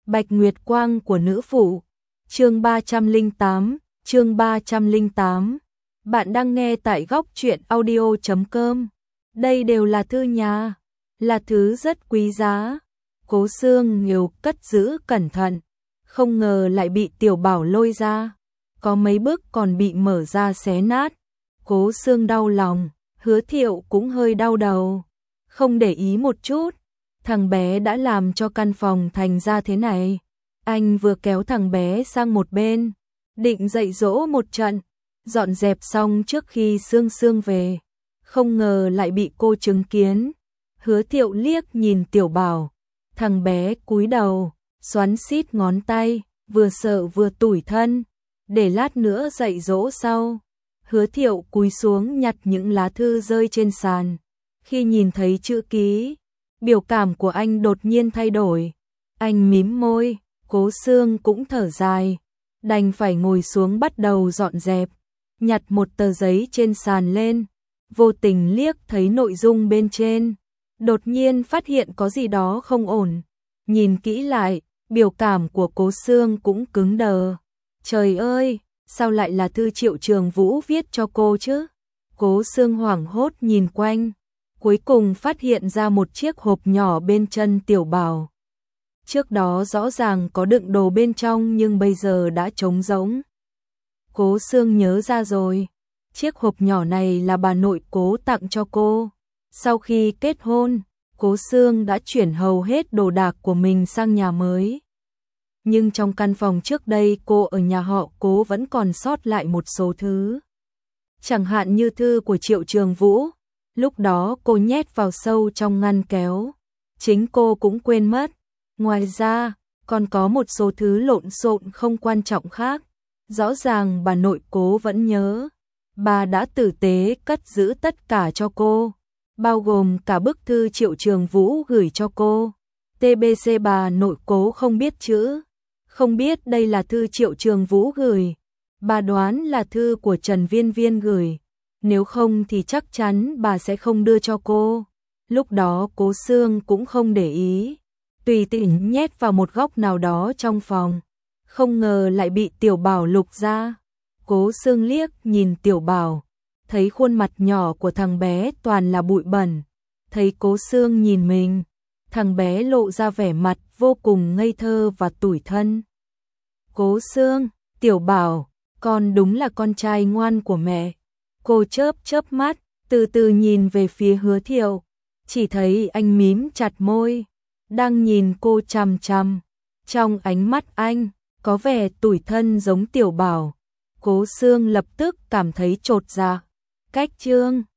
Bạch Nguyệt Quang của nữ phụ. Chương 308, chương 308. Bạn đang nghe tại góc truyện audio.com. Đây đều là thư nhà, là thứ rất quý giá. Cố Xương nhiều cất giữ cẩn thận, không ngờ lại bị Tiểu Bảo lôi ra. Có mấy bức còn bị mở ra xé nát. Cố Xương đau lòng, Hứa Thiệu cũng hơi đau đầu. Không để ý một chút, thằng bé đã làm cho căn phòng thành ra thế này. Anh vừa kéo thằng bé sang một bên, định dạy dỗ một trận, dọn dẹp xong trước khi Sương Sương về. Không ngờ lại bị cô chứng kiến. Hứa Thiệu liếc nhìn Tiểu Bảo, thằng bé cúi đầu, xoắn xít ngón tay, vừa sợ vừa tủi thân, để lát nữa dạy dỗ sau. Hứa Thiệu cúi xuống nhặt những lá thư rơi trên sàn. Khi nhìn thấy chữ ký, biểu cảm của anh đột nhiên thay đổi. Anh mím môi, Cố Xương cũng thở dài, đành phải ngồi xuống bắt đầu dọn dẹp. Nhặt một tờ giấy trên sàn lên, vô tình liếc thấy nội dung bên trên. Đột nhiên phát hiện có gì đó không ổn. Nhìn kỹ lại, biểu cảm của Cố Xương cũng cứng đờ. Trời ơi, sao lại là thư Triệu Trường Vũ viết cho cô chứ? Cố Xương hoảng hốt nhìn quanh, cuối cùng phát hiện ra một chiếc hộp nhỏ bên chân Tiểu Bảo. Trước đó rõ ràng có đựng đồ bên trong nhưng bây giờ đã trống rỗng. Cố Xương nhớ ra rồi, chiếc hộp nhỏ này là bà nội Cố tặng cho cô. Sau khi kết hôn, Cố Xương đã chuyển hầu hết đồ đạc của mình sang nhà mới. Nhưng trong căn phòng trước đây cô ở nhà họ Cố vẫn còn sót lại một số thứ. Chẳng hạn như thư của Triệu Trường Vũ, lúc đó cô nhét vào sâu trong ngăn kéo. Chính cô cũng quên mất. Ngoài ra, còn có một số thứ lộn xộn không quan trọng khác. Rõ ràng bà nội Cố vẫn nhớ. Bà đã tử tế cất giữ tất cả cho cô, bao gồm cả bức thư Triệu Trường Vũ gửi cho cô. TBC bà nội Cố không biết chữ, không biết đây là thư Triệu Trường Vũ gửi. Bà đoán là thư của Trần Viên Viên gửi, nếu không thì chắc chắn bà sẽ không đưa cho cô. Lúc đó Cố Xương cũng không để ý, tùy tiện nhét vào một góc nào đó trong phòng. Không ngờ lại bị Tiểu Bảo lục ra. Cố Xương liếc nhìn Tiểu Bảo, thấy khuôn mặt nhỏ của thằng bé toàn là bụi bẩn. Thấy Cố Xương nhìn mình, thằng bé lộ ra vẻ mặt vô cùng ngây thơ và tủi thân. Cố Xương, Tiểu Bảo, con đúng là con trai ngoan của mẹ. Cô chớp chớp mắt, từ từ nhìn về phía Hứa Thiệu, chỉ thấy anh mím chặt môi, đang nhìn cô chằm chằm. Trong ánh mắt anh, có vẻ tủi thân giống Tiểu Bảo. Cố Xương lập tức cảm thấy chột dạ. Cách chương